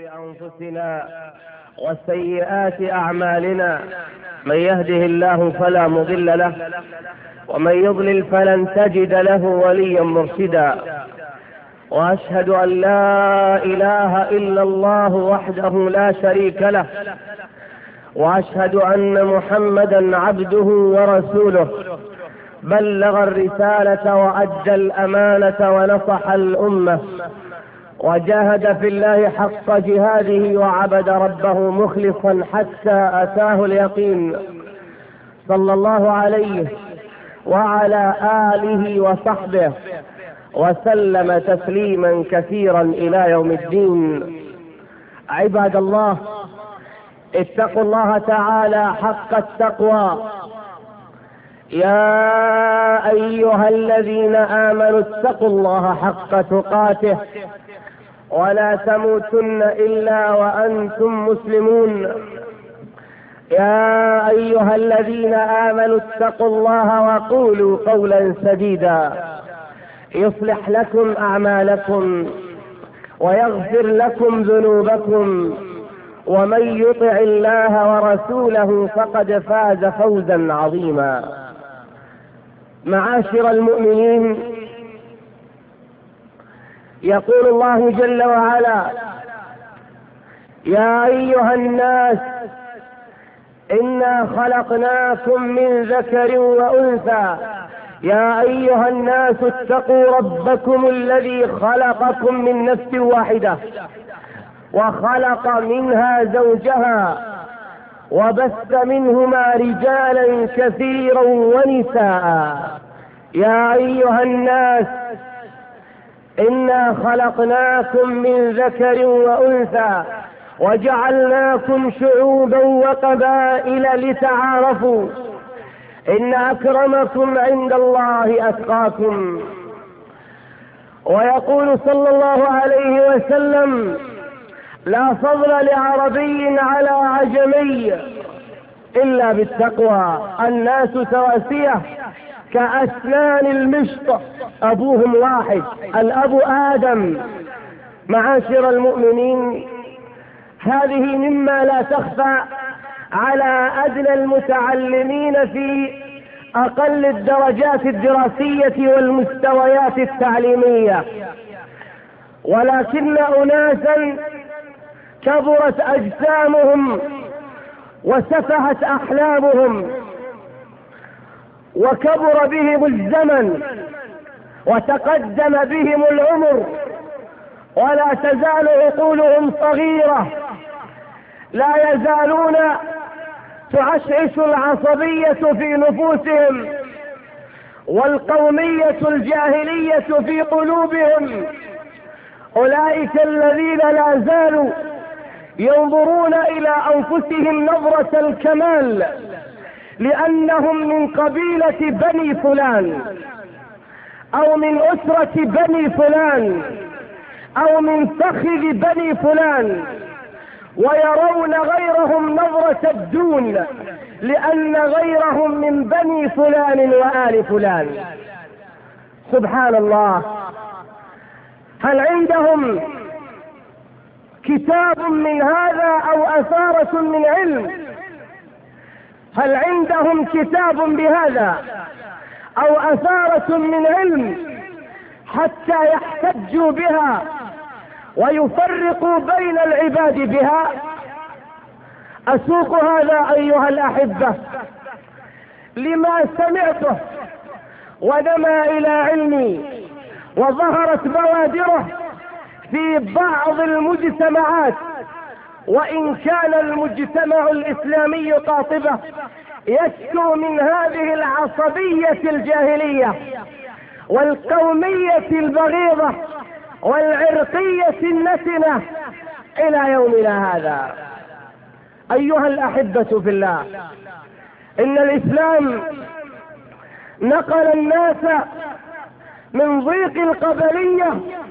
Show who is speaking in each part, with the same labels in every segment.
Speaker 1: أنفسنا وسيئات أعمالنا، من يهده الله فلا مضل له ومن يضلل فلن تجد له وليا مرشدا. وأشهد أن لا إله إلا الله وحده لا شريك له، وأشهد أن محمدا عبده ورسوله، بلغ الرسالة وأدى الأمانة ونصح الأمة، وجاهد في الله حق جهاده وعبد ربه مخلصا حتى أتاه اليقين، صلى الله عليه وعلى آله وصحبه وسلم تسليما كثيرا إلى يوم الدين. عباد الله، اتقوا الله تعالى حق التقوى. يا أيها الذين آمنوا اتقوا الله حق تقاته ولا تموتن إلا وأنتم مسلمون. يا أيها الذين آمنوا اتقوا الله وقولوا قولا سديدا يصلح لكم أعمالكم ويغفر لكم ذنوبكم، ومن يطع الله ورسوله فقد فاز فوزا عظيما. معاشر المؤمنين، يقول الله جل وعلا: يا أيها الناس إنا خلقناكم من ذكر وأنثى، يا أيها الناس اتقوا ربكم الذي خلقكم من نفس واحدة وخلق منها زوجها وبث منهما رجالا كثيرا ونساء. يا أيها الناس إنا خلقناكم من ذكر وأنثى وجعلناكم شعوبا وقبائل لتعارفوا، إن أكرمكم عند الله أتقاكم. ويقول صلى الله عليه وسلم: لا فضل لعربي على عجمي إلا بالتقوى، الناس سواسية كأسنان المشط، أبوهم واحد، الأب آدم. معاشر المؤمنين، هذه مما لا تخفى على أدنى المتعلمين في أقل الدرجات الدراسية والمستويات التعليمية، ولكن أناسا كبرت أجسامهم وسفهت أحلامهم وكبر بهم الزمن وتقدم بهم العمر ولا تزال عقولهم صغيرة، لا يزالون تعشعش العصبية في نفوسهم والقومية الجاهلية في قلوبهم. أولئك الذين لا زالوا ينظرون إلى أنفسهم نظرة الكمال، لأنهم من قبيلة بني فلان أو من أسرة بني فلان أو من فخذ بني فلان، ويرون غيرهم نظرة الدون لأن غيرهم من بني فلان وآل فلان. سبحان الله، هل عندهم كتاب من هذا أو أثارة من علم؟ هل عندهم كتاب بهذا أو أثارة من علم حتى يحتجوا بها ويفرقوا بين العباد بها؟ أسوق هذا أيها الأحبة لما سمعته ونما إلى علمي وظهرت بوادره في بعض المجتمعات، وإن كان المجتمع الإسلامي قاطبة يشكو من هذه العصبية الجاهلية والقومية البغيضة والعرقية النتنة إلى يومنا هذا. أيها الأحبة في الله، إن الإسلام نقل الناس من ضيق القبلية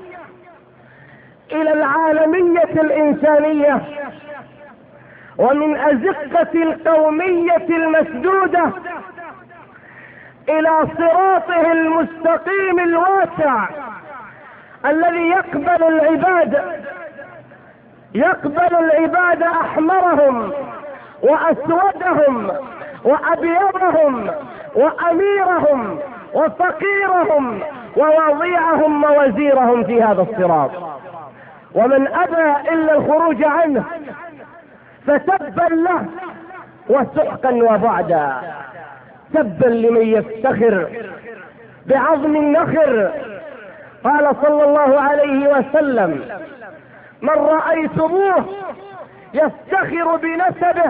Speaker 1: إلى العالمية الإنسانية، ومن أزقة القومية المسدودة إلى صراطه المستقيم الواسع الذي يقبل العباد يقبل العباد أحمرهم وأسودهم وأبيضهم وأميرهم وفقيرهم ووضيعهم ووزيرهم في هذا الصراط. ومن أبى إلا الخروج عنه فتبا له وسحقا وبعدا. تبا لمن يفتخر بعظم النخر. قال صلى الله عليه وسلم: من رأيتموه يفتخر بنسبه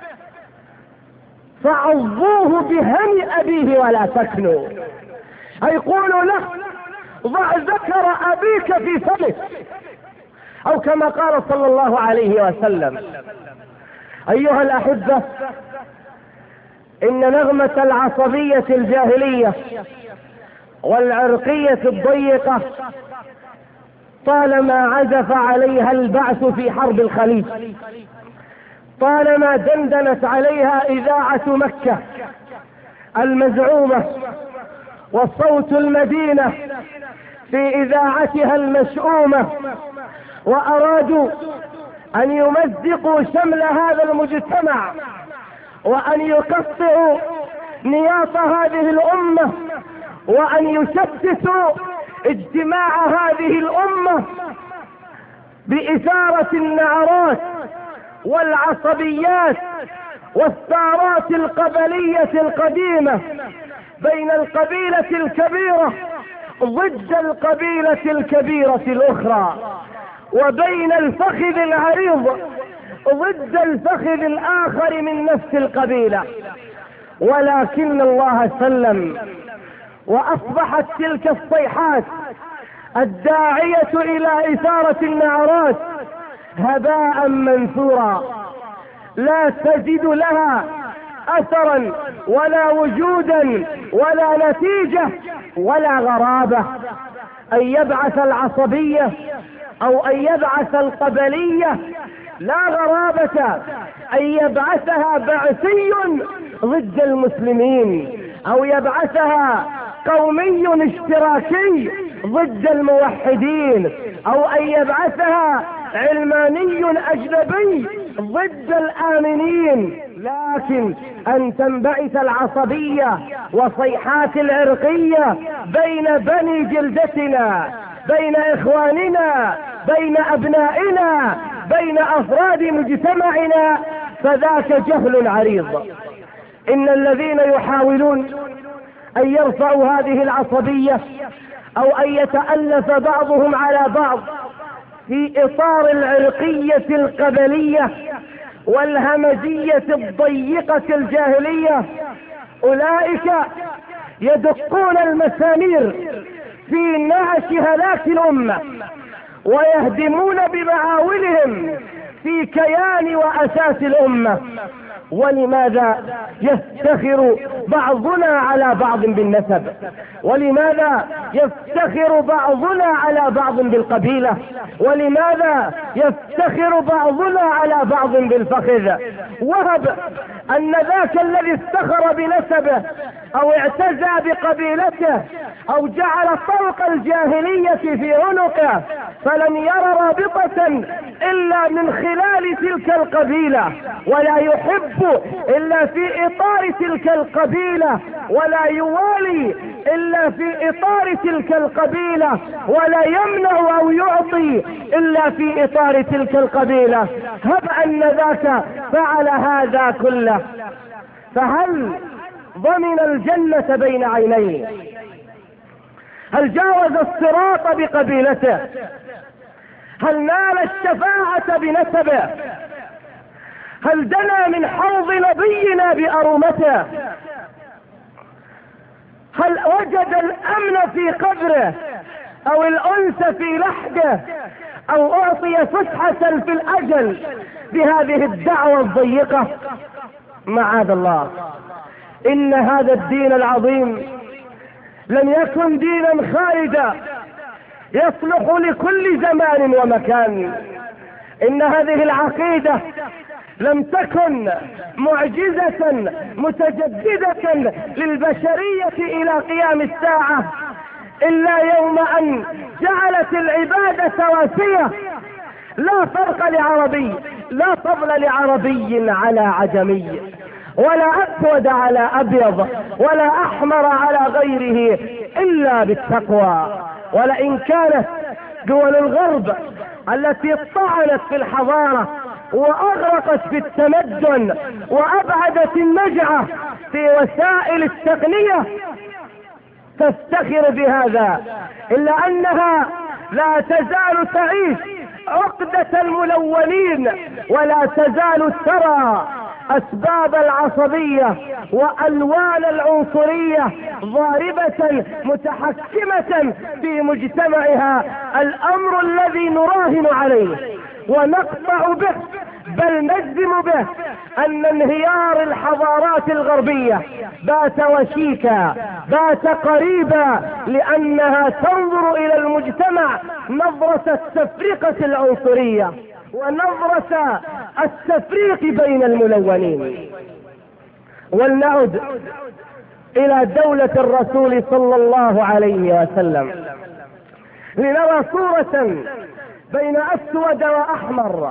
Speaker 1: فعظوه بهم أبيه ولا تكنوا. أي قولوا له: ضع ذكر أبيك في فمك، أو كما قال صلى الله عليه وسلم. أيها الأحبة، إن نغمة العصبية الجاهلية والعرقية الضيقة طالما عزف عليها البعث في حرب الخليج، طالما دندنت عليها إذاعة مكة المزعومة وصوت المدينة في إذاعتها المشؤومة، وأرادوا أن يمزقوا شمل هذا المجتمع وأن يقطعوا نياط هذه الأمة وأن يشتتوا اجتماع هذه الأمة بإثارة النعرات والعصبيات والثارات القبلية القديمة بين القبيلة الكبيرة ضد القبيلة الكبيرة الأخرى، وبين الفخذ العريض ضد الفخذ الآخر من نفس القبيلة. ولكن الله سلم، وأصبحت تلك الصيحات الداعية إلى إثارة النعرات هباء منثورا لا تجد لها أثرا ولا وجودا ولا نتيجة ولا غرابة. أن يبعث العصبية أو أن يبعث القبلية لا غرابة أن يبعثها بعثي ضد المسلمين، أو يبعثها قومي اشتراكي ضد الموحدين، أو أن يبعثها علماني أجنبي ضد الآمنين. لكن أن تنبعث العصبية وصيحات العرقية بين بني جلدتنا، بين إخواننا، بين أبنائنا، بين أفراد مجتمعنا، فذاك جهل عريض. إن الذين يحاولون أن يرفعوا هذه العصبية أو أن يتألف بعضهم على بعض في إطار العرقية القبلية والهمجية الضيقة الجاهلية، أولئك يدقون المسامير في نعش هلاك الأمة ويهدمون بمعاولهم في كيان وأساس الأمة. ولماذا يفتخر بعضنا على بعض بالنسب؟ ولماذا يفتخر بعضنا على بعض بالقبيلة؟ ولماذا يفتخر بعضنا على بعض بالفخذ؟ وهب أن ذاك الذي افتخر بنسبه أو اعتزى بقبيلته أو جعل طرق الجاهلية في عنقه فلم ير رابطة إلا من خلال تلك القبيلة، ولا يحب إلا في إطار تلك القبيلة، ولا يوالي إلا في إطار تلك القبيلة، ولا يمنع أو يعطي إلا في إطار تلك القبيلة. هب أن ذاك فعل هذا كله، فهل ضمن الجنة بين عينيه؟ هل جاوز الصراط بقبيلته؟ هل نال الشفاعة بنسبه؟ هل دنا من حوض نبينا بأرومته؟ هل وجد الأمن في قبره أو الأنس في لحده أو أعطي فسحة في الأجل بهذه الدعوة الضيقة؟ معاذ الله. إن هذا الدين العظيم لم يكن دينا خالدا يصلح لكل زمان ومكان. إن هذه العقيدة لم تكن معجزة متجددة للبشرية إلى قيام الساعة إلا يوم أن جعلت العبادة واسية لا فرق لعربي، لا فضل لعربي على عجمي، ولا اسود على ابيض، ولا احمر على غيره الا بالتقوى. ولئن كانت دول الغرب التي طعنت في الحضارة واغرقت في التمدن وابعدت النجعة في وسائل التقنية تفتخر بهذا، الا انها لا تزال تعيش عقدة الملونين، ولا تزال ترى اسباب العصبية والوان العنصرية ضاربة متحكمة في مجتمعها، الامر الذي نراهن عليه ونقطع به بل نجزم به ان انهيار الحضارات الغربية بات وشيكا، بات قريبا، لانها تنظر الى المجتمع نظرة التفرقة العنصرية ونظرة التفريق بين الملونين. ولنعد الى دولة الرسول صلى الله عليه وسلم لنرى صورة بين اسود واحمر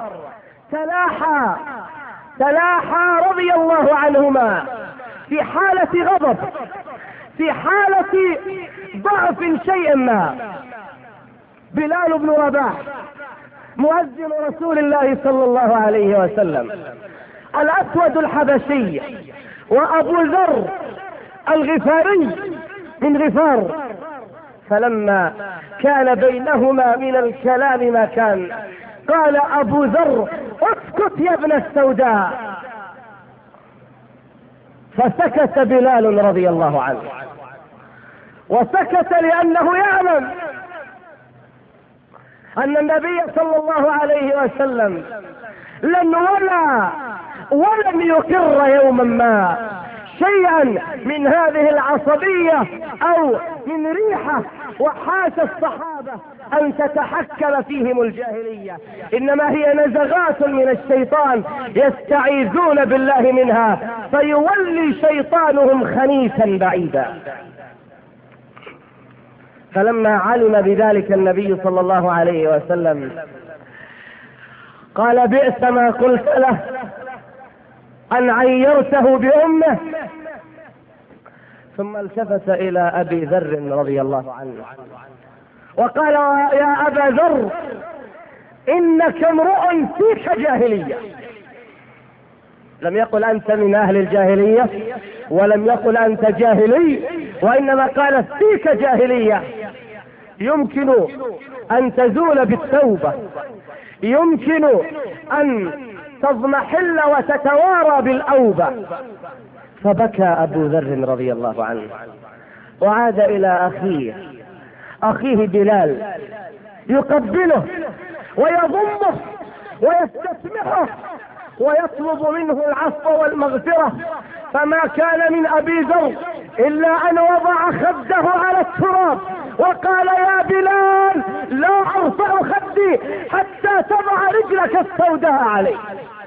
Speaker 1: تلاحى رضي الله عنهما في حالة غضب، في حالة ضعف شيء ما. بلال بن رباح مؤذن رسول الله صلى الله عليه وسلم، الاسود الحبشي، وابو ذر الغفاري من غفار، فلما كان بينهما من الكلام ما كان قال ابو ذر اسكت يا ابن السوداء، فسكت بلال رضي الله عنه، وسكت لانه يعلم ان النبي صلى الله عليه وسلم ولن يقر يوما ما شيئا من هذه العصبية او من ريحة وحاش الصحابة ان تتحكم فيهم الجاهلية، انما هي نزغات من الشيطان يستعيذون بالله منها، فيولي شيطانهم خنيسا بعيدا. فلما علم بذلك النبي صلى الله عليه وسلم قال بئس ما قلت له ان عيرته بامه، ثم التفت الى ابي ذر رضي الله عنه وقال يا ابا ذر انك امرؤ فيك جاهلية. لم يقل انت من اهل الجاهلية، ولم يقل انت جاهلي، وانما قال فيك جاهلية. يمكن ان تزول بالتوبة، يمكن ان تضمحل وتتوارى بالاوبة. فبكى ابو ذر رضي الله عنه وعاد الى اخيه بلال يقبله ويضمه ويستسمحه ويطلب منه العفو والمغفرة، فما كان من ابي ذر الا ان وضع خده على التراب وقال يا بلال لا ارفع خدي حتى تضع رجلك السوداء علي.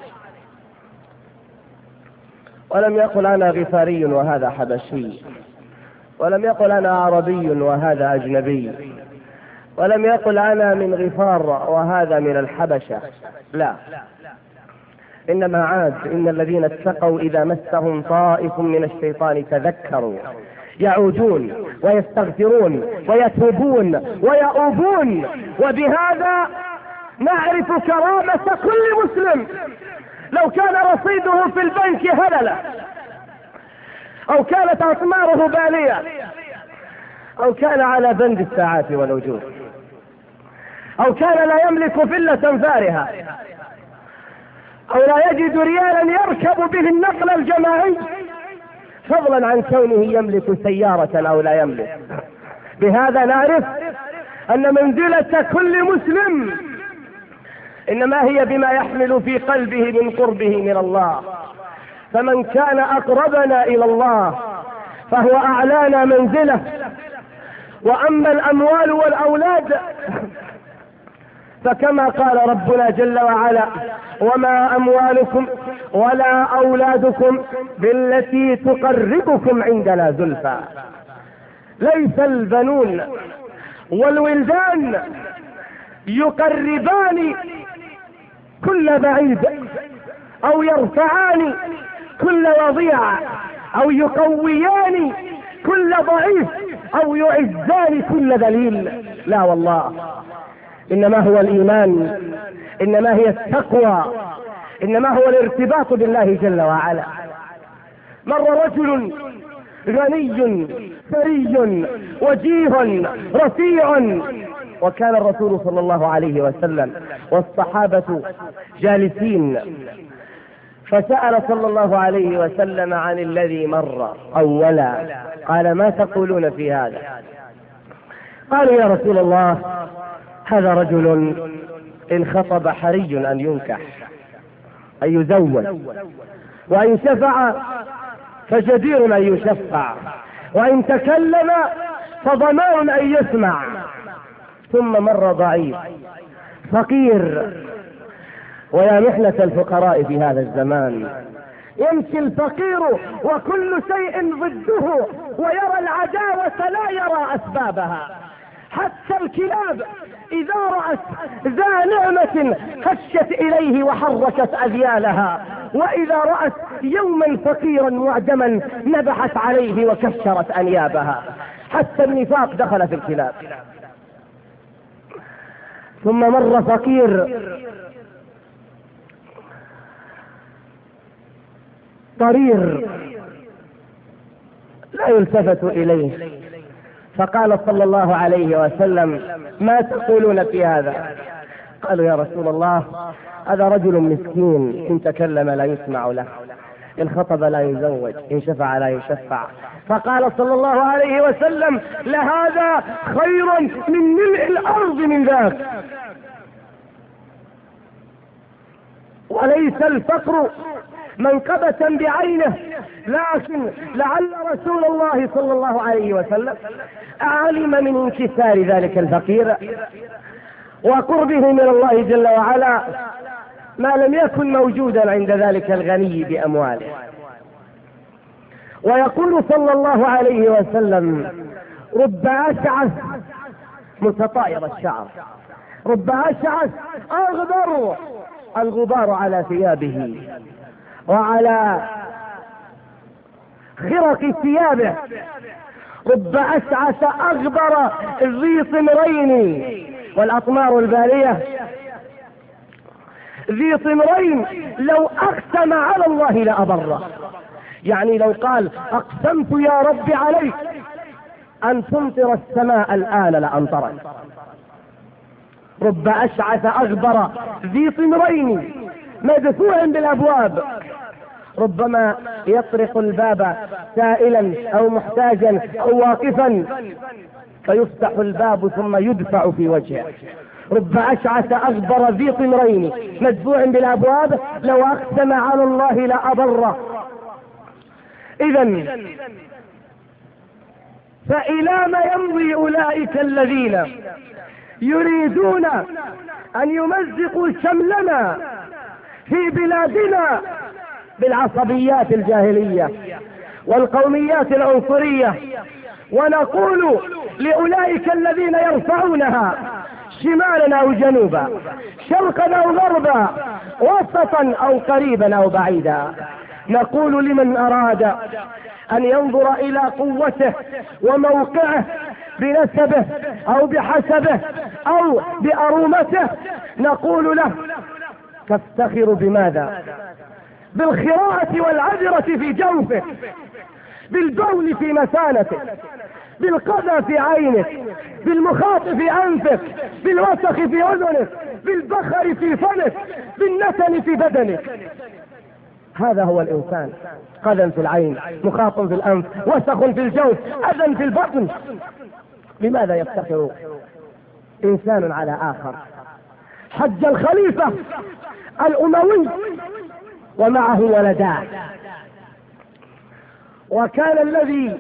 Speaker 1: ولم يقل انا غفاري وهذا حبشي، ولم يقل انا عربي وهذا اجنبي، ولم يقل انا من غفار وهذا من الحبشة، لا، انما عاد ان الذين اتقوا اذا مسهم طائف من الشيطان تذكروا يعودون ويستغفرون ويتوبون ويؤوبون. وبهذا نعرف كرامة كل مسلم. لو كان رصيده في البنك هللة، او كانت اثماره بالية، او كان على بند الساعات والوجوه، او كان لا يملك فلة فارهة، او لا يجد ريالا يركب به النقل الجماعي، فضلا عن كونه يملك سيارة او لا يملك، بهذا نعرف ان منزلة كل مسلم انما هي بما يحمل في قلبه من قربه من الله. فمن كان اقربنا الى الله فهو اعلانا منزله. واما الاموال والاولاد فكما قال ربنا جل وعلا وما اموالكم ولا اولادكم بالتي تقربكم عندنا زلفى. ليس البنون والولدان يقربان كل بعيد، أو يرفعان كل وضيع، أو يقويان كل ضعيف، أو يعزان كل ذليل. لا والله، إنما هو الإيمان، إنما هي التقوى، إنما هو الارتباط بالله جل وعلا. مر رجل غني ثري وجيه رفيع، وكان الرسول صلى الله عليه وسلم والصحابة جالسين، فسأل صلى الله عليه وسلم عن الذي مر أولا، قال: ما تقولون في هذا؟ قالوا: يا رسول الله، هذا رجل إن خطب حري أن ينكح، أن يزوج، وإن شفع فجدير أن يشفع، وإن تكلم فضمان أن يسمع. ثم مر ضعيف فقير، ويا محنة الفقراء في هذا الزمان، يمشي الفقير وكل شيء ضده، ويرى العداوة لا يرى أسبابها. حتى الكلاب إذا رأت ذا نعمة خشت إليه وحركت أذيالها، وإذا رأت يوما فقيرا معدما نبحت عليه وكسرت أنيابها. حتى النفاق دخل في الكلاب. ثم مر فقير ضرير لا يلتفت إليه، فقال صلى الله عليه وسلم: ما تقولون في هذا؟ قالوا: يا رسول الله، هذا رجل مسكين، إن تكلم لا يسمع له، إن خطب لا يزوج، إن شفع لا يشفع. فقال صلى الله عليه وسلم: لهذا خير من ملء الأرض من ذاك. وليس الفقر منقبة بعينه، لكن لعل رسول الله صلى الله عليه وسلم علم من انكسار ذلك الفقير وقربه من الله جل وعلا ما لم يكن موجودا عند ذلك الغني بأمواله. ويقول صلى الله عليه وسلم: رب أشعث متطاير الشعر، رب أشعث أغبر، الغبار على ثيابه وعلى خرق ثيابه. رب أشعث أغبر ذي طمرين، والأطمار البالية ذي طمرين لو أقسم على الله لأبره. يعني لو قال: أقسمت يا رب عليك أن تمطر السماء الآن لأمطرت. رب أشعث أغبر ذي طمرين مدفوع بالأبواب، ربما يطرق الباب سائلا أو محتاجا أو واقفا فيفتح الباب ثم يدفع في وجهه. رب أشعث أغبر ذي طمرين مدفوع بالأبواب لو أقسم على الله لأبره. إذن فإلى ما يمضي أولئك الذين يريدون أن يمزقوا شملنا في بلادنا بالعصبيات الجاهلية والقوميات العنصرية، ونقول لأولئك الذين يرفعونها شمالا أو جنوبا، شرقا أو غربا، وسطا أو قريبا أو بعيدا، نقول لمن أراد أن ينظر إلى قوته وموقعه بنسبه أو بحسبه أو بأرومته، نقول له: تفتخر بماذا؟ بالخراءة والعذرة في جوفك، بالبول في مثانتك، بالقذى في عينك، بالمخاط في أنفك، بالوسخ في أذنك، بالبخر في فمك، بالنتن في بدنك. هذا هو الإنسان: قذى في العين، مخاط في الأنف، وسخ في الجوف، أذى في البطن. لماذا يفتخر إنسان على آخر؟ حج الخليفة الأموي ومعه ولدان، وكان الذي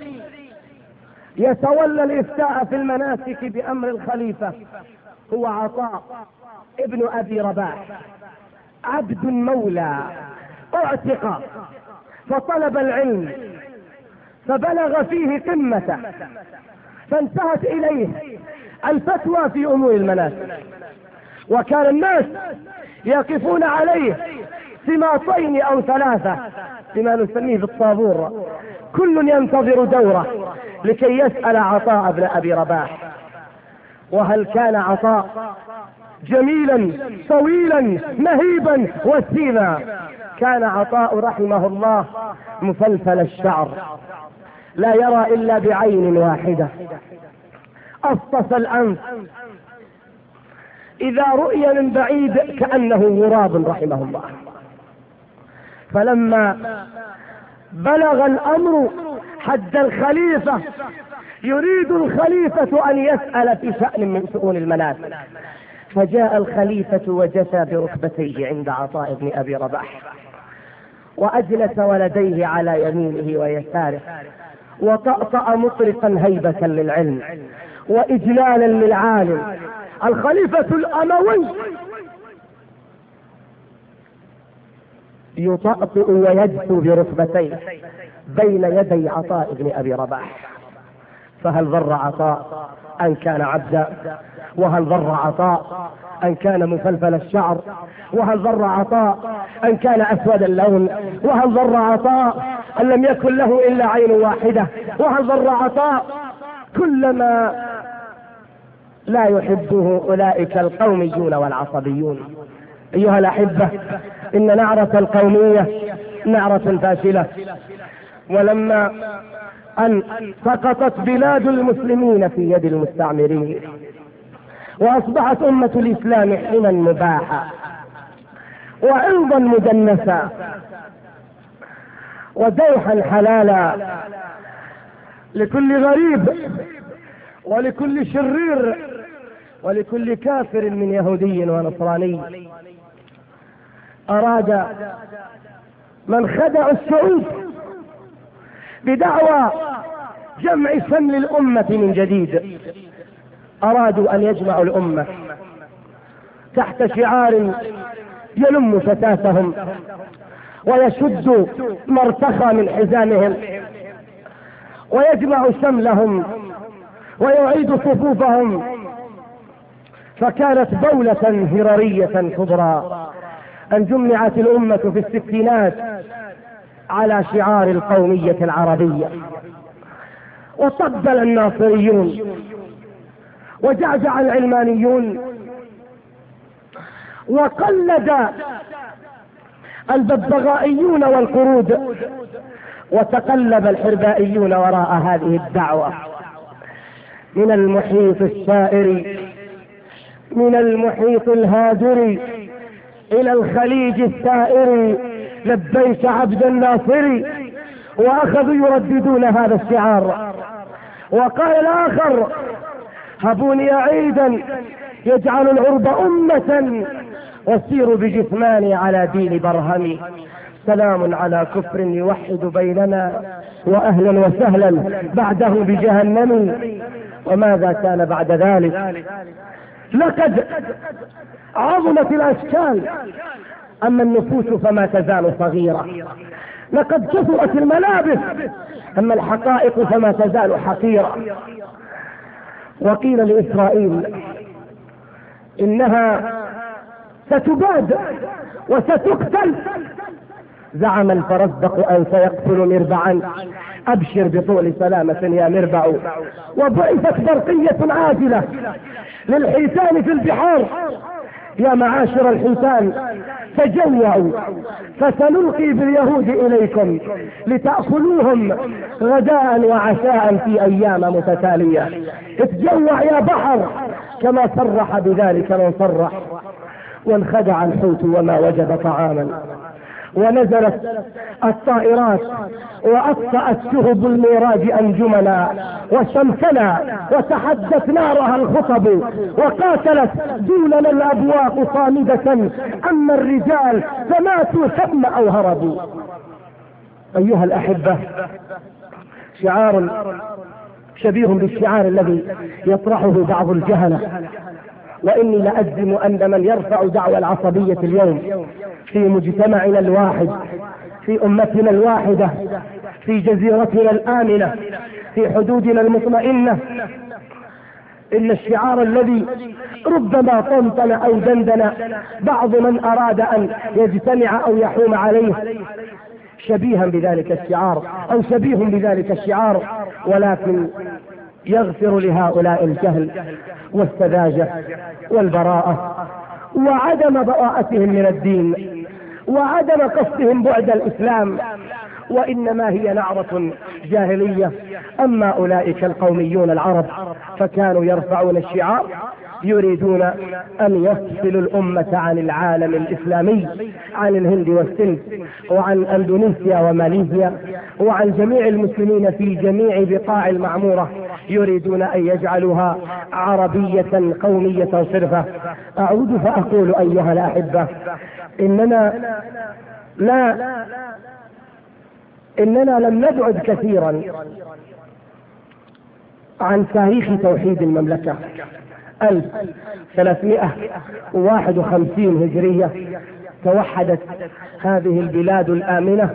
Speaker 1: يتولى الإفتاء في المناسك بأمر الخليفة هو عطاء ابن أبي رباح، عبد مولى اعتق فطلب العلم فبلغ فيه قمته، فانتهت إليه الفتوى في أمور المناسك، وكان الناس يقفون عليه سماطين أو ثلاثة بما نسميه بالطابور، كل ينتظر دوره لكي يسأل عطاء بن أبي رباح. وهل كان عطاء جميلا طويلا مهيبا وسيما؟ كان عطاء رحمه الله مفلفل الشعر، لا يرى إلا بعين واحدة، أفطس الأنف، إذا رؤي من بعيد كأنه غراب رحمه الله. فلما بلغ الأمر حد الخليفة، يريد الخليفة أن يسأل في شأن من شؤون المناسك، فجاء الخليفة وجثى بركبتيه عند عطاء بن أبي رباح، وأجلس ولديه على يمينه ويساره، وطأطأ مطرقا هيبة للعلم وإجلالا للعالم. الخليفة الأموي يطأطئ ويجثو بركبتيه بين يدي عطاء بن أبي رباح. فهل ضر عطاء أن كان عبدا؟ وهل ضر عطاء أن كان مفلفل الشعر؟ وهل ضر عطاء أن كان أسود اللون؟ وهل ضر عطاء أن لم يكن له إلا عين واحدة؟ وهل ضر عطاء كلما لا يحبه أولئك القوميون والعصبيون؟ أيها الأحبة، إن نعرة القومية نعرة فاشلة، ولما أن سقطت بلاد المسلمين في يد المستعمرين وأصبحت أمة الإسلام حما مباحا وعرضا مدنسا ودوحا حلالا لكل غريب ولكل شرير ولكل كافر من يهودي ونصراني، أراد من خدعوا الشعوب بدعوى جمع شمل الأمة من جديد، أرادوا أن يجمعوا الأمة تحت شعار يلم شتاتهم ويشد مرتخى من حزامهم ويجمع شملهم ويعيد صفوفهم. فكانت دولة هرارية كبرى أن جمعت الأمة في الستينات على شعار القومية العربية، وطبل الناصريون وجعجع العلمانيون وقلد الببغائيون والقرود، وتقلب الحربائيون وراء هذه الدعوة. من المحيط السائر، من المحيط الهادر إلى الخليج الثائر، لبيك عبد الناصر. وأخذوا يرددون هذا الشعار. وقال الآخر: هبوني عيدا يجعل العرب أمة وسيروا بجثماني على دين برهمي. سلام على كفر يوحد بيننا وأهلا وسهلا بعده بجهنم. وماذا كان بعد ذلك؟ لقد عظمت الأشكال، أما النفوس فما تزال صغيرة. لقد كثرت الملابس، أما الحقائق فما تزال حقيرة. وقيل لإسرائيل إنها ستباد وستقتل. زعم الفرزدق أن سيقتل مربعا. أبشر بطول سلامة يا مربع. وبعثت برقية عاجلة للحيتان في البحار: يا معاشر الحيتان تجوعوا فسنلقي باليهود إليكم لتأكلوهم غداء وعشاء في أيام متتالية. اتجوع يا بحر، كما صرح بذلك من صرح. وانخدع الحوت وما وجد طعاما، ونزلت الطائرات وأطفأت شهب الميراج أنجمنا وشمسنا، وتحدت نارها الخطب، وقاتلت دوننا الأبواق صامدة. أما الرجال فماتوا ثم أو هربوا. أيها الأحبة، شعار شبيه بالشعار الذي يطرحه بعض الجهلة. وإني لأجزم أن من يرفع دعوى العصبية اليوم في مجتمعنا الواحد، في أمتنا الواحدة، في جزيرتنا الآمنة، في حدودنا المطمئنة، إن الشعار الذي ربما طنطن أو دندن بعض من أراد أن يجتمع أو يحوم عليه شبيها بذلك الشعار أو شبيه بذلك الشعار، ولكن يغفر لهؤلاء الجهل والسذاجة والبراءة وعدم براءتهم من الدين وعدم قصدهم بعد الإسلام، وإنما هي نعرة جاهلية. أما أولئك القوميون العرب فكانوا يرفعون الشعار يريدون أن يفصلوا الأمة عن العالم الإسلامي، عن الهند والسند وعن أندونيسيا وماليزيا وعن جميع المسلمين في جميع بقاع المعمورة، يريدون أن يجعلوها عربية قومية صرفة. أعود فأقول أيها الأحبة، إننا لم نبعد كثيرا عن تاريخ توحيد المملكة. 1351 هجرية توحدت هذه البلاد الآمنة،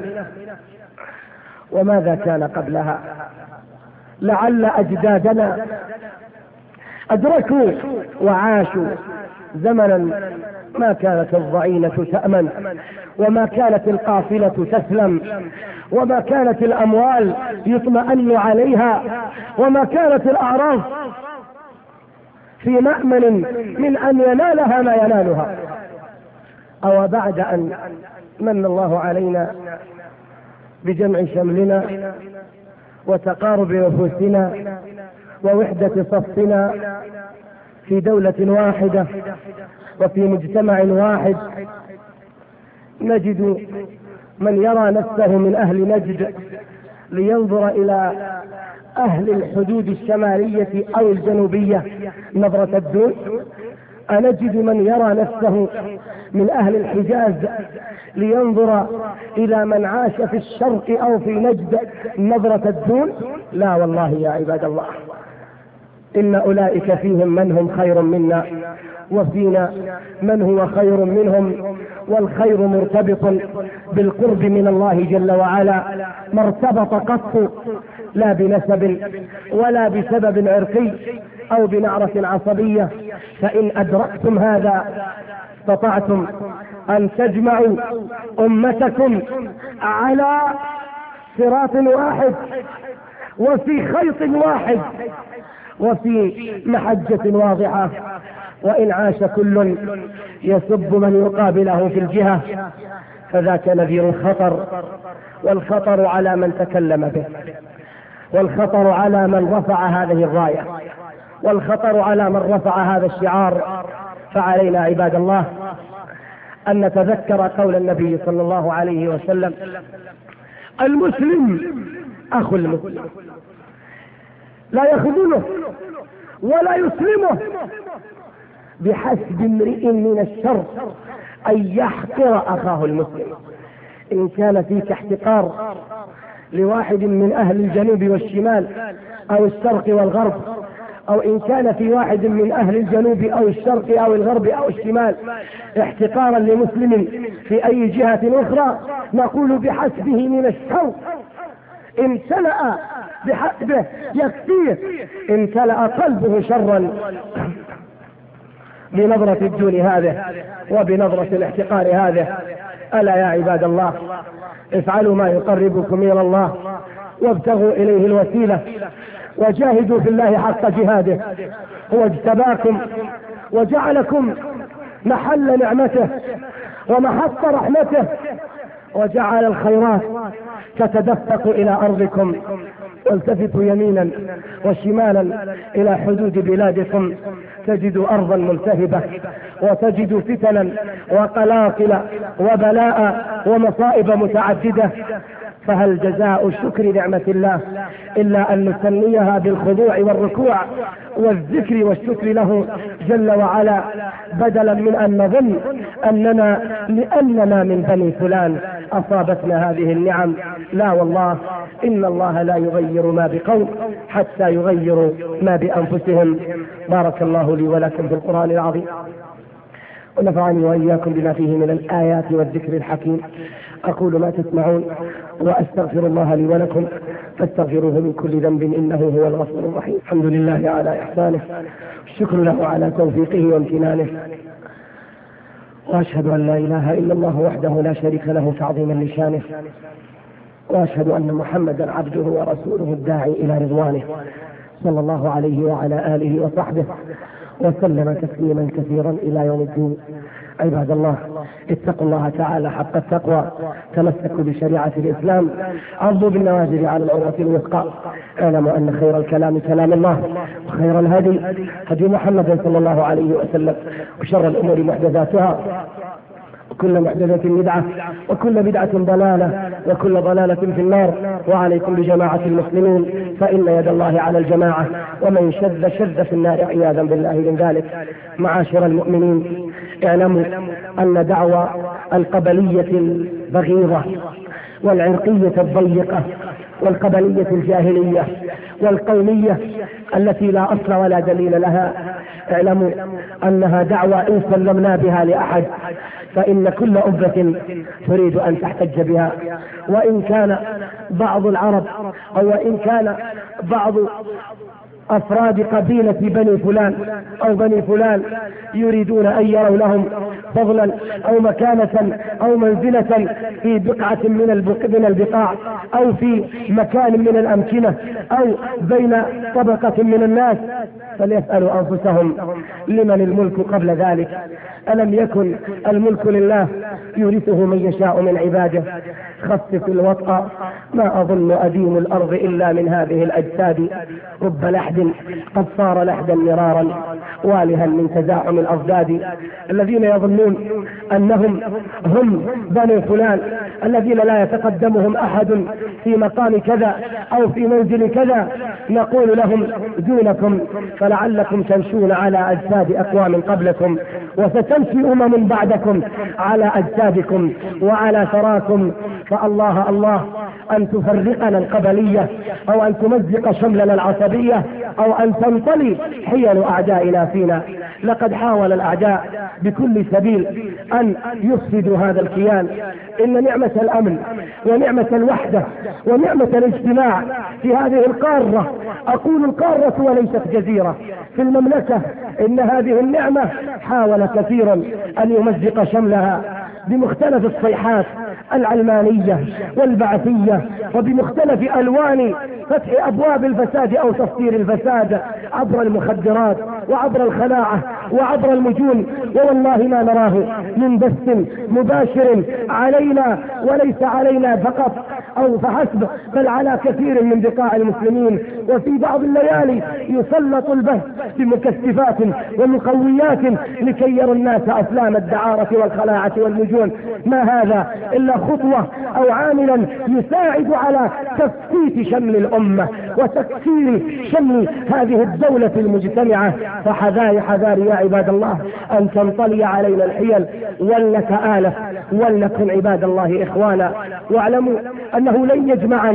Speaker 1: وماذا كان قبلها؟ لعل أجدادنا أدركوا وعاشوا زمنا ما كانت الضعينة تأمن، وما كانت القافلة تسلم، وما كانت الأموال يطمئن عليها، وما كانت الأعراض في مأمن من أن ينالها ما ينالها. أو بعد أن من الله علينا بجمع شملنا وتقارب نفوسنا ووحدة صفنا في دولة واحدة وفي مجتمع واحد، نجد من يرى نفسه من أهل نجد لينظر إلى أهل الحدود الشمالية أو الجنوبية نظرة الدون، أنجد من يرى نفسه من أهل الحجاز لينظر إلى من عاش في الشرق أو في نجد نظرة الدون. لا والله يا عباد الله، إن أولئك فيهم من هم خير منا وفينا من هو خير منهم، والخير مرتبط بالقرب من الله جل وعلا، ما ارتبط قط لا بنسب ولا بسبب عرقي أو بنعرة عصبية. فإن أدركتم هذا استطعتم أن تجمعوا أمتكم على صراط واحد وفي خيط واحد وفي محجة واضحة. وإن عاش كل يسب من يقابله في الجهة فذاك نذير الخطر، والخطر على من تكلم به، والخطر على من رفع هذه الراية، والخطر على من رفع هذا الشعار. فعلينا عباد الله أن نتذكر قول النبي صلى الله عليه وسلم: المسلم أخو المسلم، لا يخذله ولا يسلمه، بحسب امرئ من الشر أن يحقر أخاه المسلم. إن كان فيك احتقار لواحد من أهل الجنوب والشمال أو الشرق والغرب، أو إن كان في واحد من أهل الجنوب أو الشرق أو الغرب أو الشمال احتقارا لمسلم في أي جهة أخرى، نقول بحسبه من الشر امتلأ بحسبه يكفيه، امتلأ قلبه شرا بنظرة الدون هذه وبنظرة الاحتقار هذه. ألا يا عباد الله، افعلوا ما يقربكم إلى الله وابتغوا إليه الوسيلة وجاهدوا في الله حق جهاده. هو اجتباكم وجعلكم محل نعمته ومحط رحمته، وجعل الخيرات تتدفق إلى أرضكم، والتفتوا يمينا وشمالا إلى حدود بلادكم تجد أرضا ملتهبة، وتجد فتنا وقلاقل وبلاء ومصائب متعددة. فهل جزاء شكر نعمة الله إلا أن نسميها بالخضوع والركوع والذكر والشكر له جل وعلا، بدلا من أن نظن أننا لأننا من بني فلان أصابتنا هذه النعم. لا والله، إن الله لا يغير ما بقوم حتى يغيروا ما بأنفسهم. بارك الله لي ولكم في القرآن العظيم، ونفعني وإياكم بما فيه من الآيات والذكر الحكيم. أقول ما تسمعون وأستغفر الله لي ولكم،
Speaker 2: فاستغفروه من كل ذنب إنه هو الغفور الرحيم. الحمد لله على إحسانه، الشكر له على توفيقه وامتنانه، وأشهد أن لا إله إلا الله وحده لا شريك له تعظيما لشانه، وأشهد أن محمدا عبده ورسوله الداعي إلى رضوانه، صلى الله عليه وعلى آله وصحبه وسلم تسليما كثيرا إلى يوم الدين. عباد الله، اتقوا الله تعالى حق التقوى، تمسكوا بشريعة الإسلام، عضوا بالنواجذ على العروة الوثقى. اعلموا أن خير الكلام كلام الله، وخير الهدي هدي محمد صلى الله عليه وسلم، وشر الأمور محدثاتها، وكل محدثة بدعة، وكل بدعة ضلالة، وكل ضلالة في النار. وعليكم بجماعة المسلمين، فإن يد الله على الجماعة، ومن شذ في النار عياذا بالله من ذلك. معاشر المؤمنين، اعلموا أن دعوى القبلية البغيضة والعرقية الضيقة والقبلية الجاهلية والقومية التي لا أصل ولا دليل لها، اعلموا أنها دعوى إن سلمنا بها لأحد فإن كل أمة تريد أن تحتج بها. وإن كان بعض العرب أو وإن كان بعض أفراد قبيلة بني فلان أو بني فلان يريدون أن يروا لهم فضلا أو مكانة أو منزلة في بقعة من البقاع أو في مكان من الأمكنة أو بين طبقة من الناس، فليسألوا أنفسهم لمن الملك قبل ذلك؟ ألم يكن الملك لله يورثه من يشاء من عباده؟ خفف الوطأ، ما أظن أديم الأرض إلا من هذه الأجساد، رب لحد قد صار لحدا مرارا والها من تزاحم الأضداد. الذين يظنون أنهم هم بني فلان الذين لا يتقدمهم أحد في مقام كذا أو في منزل كذا، نقول لهم دونكم، فلعلكم تمشون على أجساد أقوام قبلكم، وستمشي أمم بعدكم على أجسادكم وعلى ثراكم. فالله الله أن تفرقنا القبلية أو أن تمزق شملنا العصبية أو أن تنطلي حيل أعدائنا فينا. لقد حاول الأعداء بكل سبيل أن يفسدوا هذا الكيان. إن نعمة الأمن ونعمة الوحدة ونعمة الاجتماع في هذه القارة، أقول القارة وليست جزيرة، في المملكة، إن هذه النعمة حاول كثيرا أن يمزق شملها بمختلف الصيحات العلمانية والبعثية وبمختلف ألوان فتح أبواب الفساد أو تفسير الفساد عبر المخدرات وعبر الخلاعة وعبر المجون. والله ما نراه من بث مباشر علينا، وليس علينا فقط أو فحسب، بل على كثير من بقاع المسلمين. وفي بعض الليالي يسلط البث بمكثفات ومقويات لكي يرى الناس أفلام الدعارة والخلاعة والمجون. ما هذا إلا خطوة أو عاملا يساعد على تفتيت شمل الأمة وتكسير شمل هذه الدولة المجتمعة. فحذاري حذاري يا عباد الله أن تنطلي علينا الحيل، ولنتآلف ولنكن عباد الله إخوانا. واعلموا أنه لن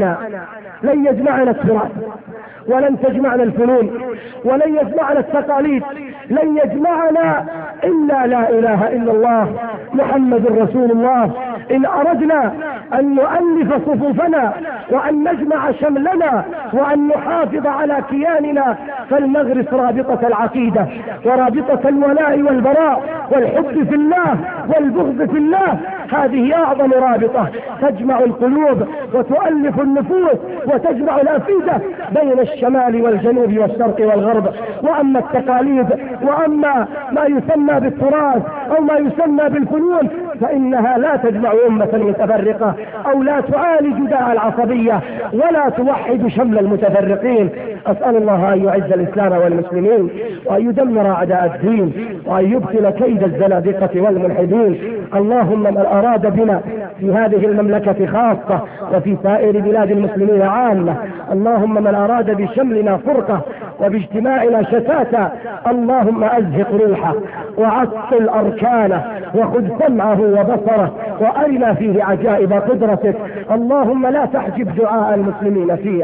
Speaker 2: يجمعنا التراث، ولن تجمعنا الفنون، ولن يجمعنا التقاليد، لن يجمعنا إلا لا إله إلا الله محمد رسول الله. إن أردنا أن نؤلف صفوفنا وأن نجمع شملنا وأن نحافظ على كياننا، فلنغرس رابطة العقيدة ورابطة الولاء والبراء والحب في الله والبغض في الله. هذه أعظم رابطة تجمع القلوب وتؤلف النفوس وتجمع الأفئدة بين الشمال والجنوب والشرق والغرب. وأما التقاليد وأما ما يسمى بالتراث أو ما يسمى بالفنون فإنها لا تجمع أمة متفرقة أو لا تعالج داء العصبية ولا توحد شمل المتفرقين. أسأل الله أن يعز الإسلام والمسلمين وأن يدمر أعداء الدين وأن يبطل كيد الزنادقة والملحدين. اللهم من أراد بنا في هذه المملكة خاصة وفي سائر بلاد المسلمين عامة، اللهم من أراد بشملنا فرقة وباجتماعنا شتاتا، اللهم أزهق روحه وعطل أركانه وخذ سمعه وبصره وأرنا فيه عجائب قدرتك. اللهم لا تحجب دعاء المسلمين فيه،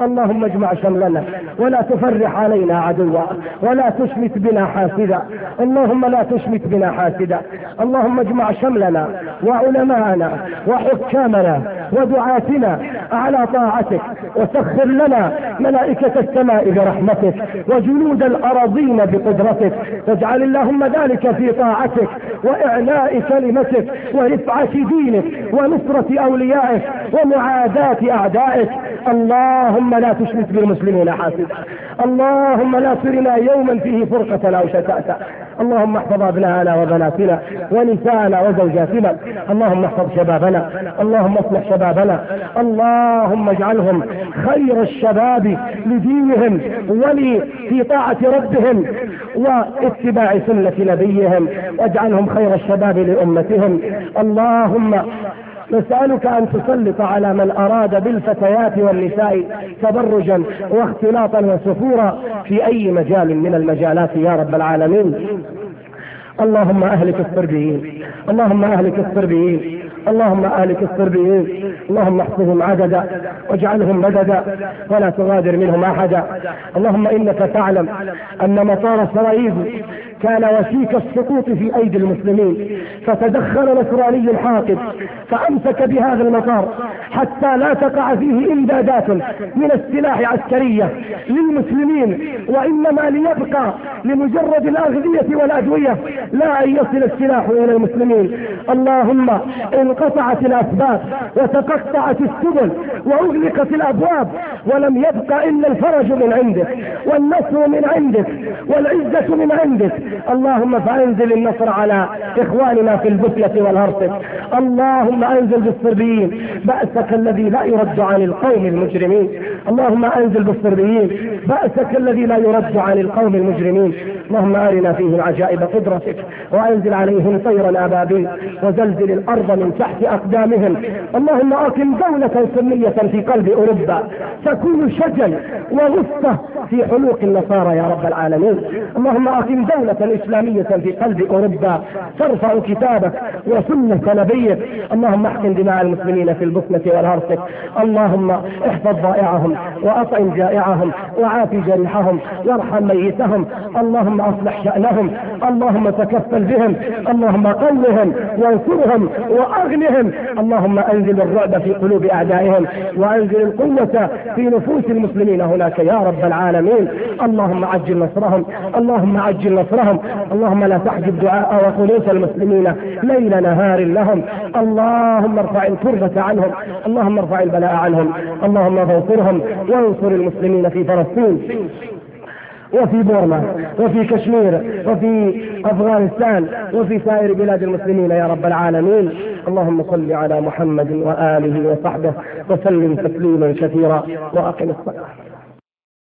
Speaker 2: اللهم اجمع شملنا ولا تفرح علينا عدوا ولا تشمت بنا حاسدا، اللهم لا تشمت بنا حاسدا. اللهم اجمع شملنا وعلماءنا وحكامنا ودعاتنا على طاعتك، وسخر لنا ملائكة السماء برحمتك وجنود الأراضين بقدرتك، واجعل اللهم ذلك في طاعتك وإعلاء كلمتك ورفعة دينك ونصرة أوليائك ومعاداة أعدائك. اللهم لا تشمت بالمسلمين حاسدا، اللهم لا ترنا يوما فيه فرقة أو شتاتا. اللهم احفظ أبناءنا وبناتنا ونساءنا وزوجاتنا، اللهم احفظ شبابنا، اللهم اصلح شبابنا، اللهم اجعلهم خير الشباب لدينهم في طاعة ربهم واتباع سنة نبيهم، واجعلهم خير الشباب لأمتهم. اللهم نسألك أن تسلط على من أراد بالفتيات والنساء تبرجا واختلاطا وسفورا في أي مجال من المجالات يا رب العالمين. اللهم أهلك الصربيين، اللهم أهلك الصربيين، اللهم أهلك الصربيين، اللهم احصهم عددا واجعلهم مددا ولا تغادر منهم أحدا. اللهم إنك تعلم أن مطار سراييف كان وشيك السقوط في أيدي المسلمين، فتدخل نصراني حاقد فأمسك بهذا المطار حتى لا تقع فيه إمدادات من السلاح عسكرية للمسلمين، وإنما ليبقى لمجرد الأغذية والأدوية، لا أن يصل السلاح إلى المسلمين. اللهم انقطعت الأسباب وتقطعت السبل وأغلقت الأبواب، ولم يبق إلا الفرج من عندك والنصر من عندك والعزة من عندك. اللهم فأنزل النصر على إخواننا في البسلة والهرطة. اللهم أنزل بالصربيين بأسك الذي لا يرد عن القوم المجرمين. اللهم أنزل بالصربيين بأسك الذي لا يرد عن القوم المجرمين. اللهم أرنا فيهم عجائب قدرتك، وأنزل عليهم طيرا أبابيل، وزلزل الأرض من تحت أقدامهم. اللهم أقم دولة سنية في قلب أوروبا تكون شجن وغصة في حلوق النصارى يا رب العالمين. اللهم أقم دولة إسلامية في قلب أوروبا ترفع كتابك وسنة نبيك. اللهم احقن دماء المسلمين في البوسنة والهرسك. اللهم احفظ ضائعهم وأطعم جائعهم وعافي جريحهم وارحم ميتهم. اللهم أصلح شأنهم، اللهم تكفل بهم، اللهم قوهم وانصرهم وأغنهم. اللهم أنزل الرعب في قلوب أعدائهم، وأنزل القوة في نفوس المسلمين هناك يا رب العالمين. اللهم عجل نصرهم، اللهم عجل نصرهم. اللهم لا تحجب دعاء وقنوت المسلمين ليل نهار لهم. اللهم ارفع الكربة عنهم، اللهم ارفع البلاء عنهم. اللهم انصرهم وانصر المسلمين في فلسطين وفي بورما وفي كشمير وفي أفغانستان وفي سائر بلاد المسلمين يا رب العالمين. اللهم صل على محمد وآله وصحبه وسلم تسليما كثيرا، وأقم الصلاة.